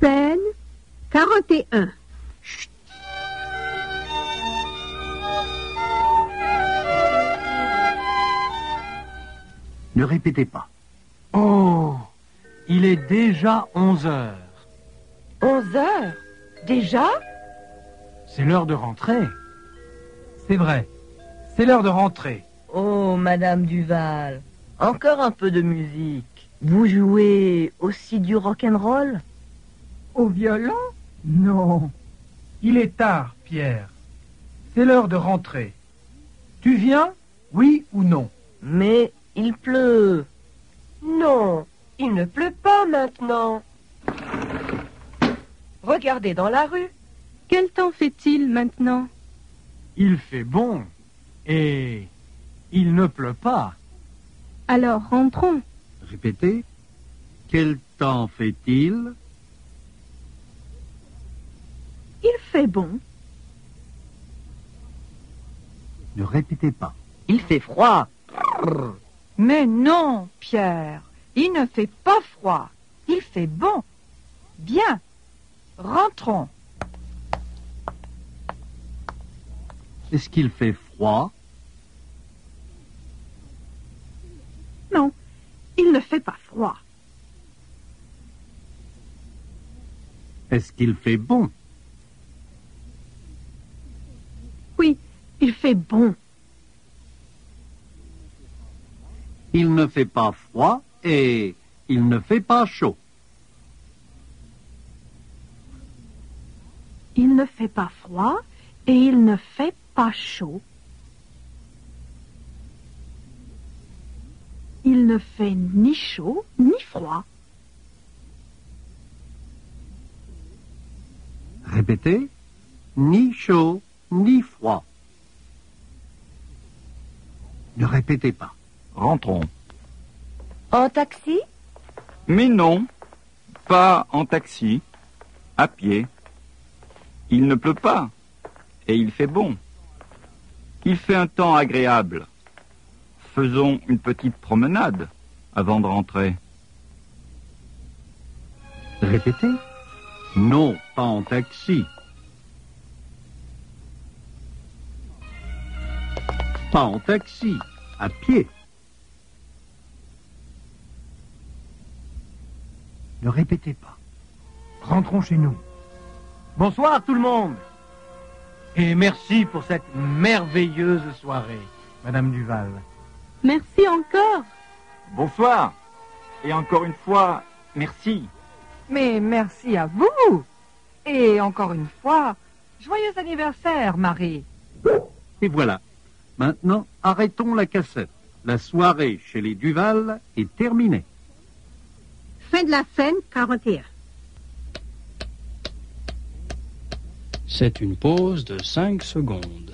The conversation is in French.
Scène 41. Chut. Ne répétez pas. Oh, il est déjà 11 heures. 11 heures? Déjà? C'est l'heure de rentrer. C'est vrai, c'est l'heure de rentrer. Oh, Madame Duval, encore un peu de musique. Vous jouez aussi du rock'n'roll? Au violon? Non. Il est tard, Pierre. C'est l'heure de rentrer. Tu viens, oui ou non? Mais il pleut. Non, il ne pleut pas maintenant. Regardez dans la rue. Quel temps fait-il maintenant? Il fait bon. Et il ne pleut pas. Alors rentrons. Répétez. Quel temps fait-il? Il fait bon. Ne répétez pas. Il fait froid. Mais non, Pierre, il ne fait pas froid. Il fait bon. Bien. Rentrons. Est-ce qu'il fait froid? Non, il ne fait pas froid. Est-ce qu'il fait bon? Oui, il fait bon. Il ne fait pas froid et il ne fait pas chaud. Il ne fait pas froid et il ne fait pas chaud. Il ne fait ni chaud ni froid. Répétez. Ni chaud, ni froid. Ne répétez pas. Rentrons. En taxi? Mais non, pas en taxi, à pied. Il ne pleut pas, et il fait bon. Il fait un temps agréable. Faisons une petite promenade avant de rentrer. Répétez. Non, pas en taxi. Pas en taxi, à pied. Ne répétez pas. Rentrons chez nous. Bonsoir tout le monde. Et merci pour cette merveilleuse soirée, Madame Duval. Merci encore. Bonsoir. Et encore une fois, merci. Mais merci à vous. Et encore une fois, joyeux anniversaire, Marie. Et voilà. Maintenant, arrêtons la cassette. La soirée chez les Duval est terminée. Fin de la scène 41. C'est une pause de 5 secondes.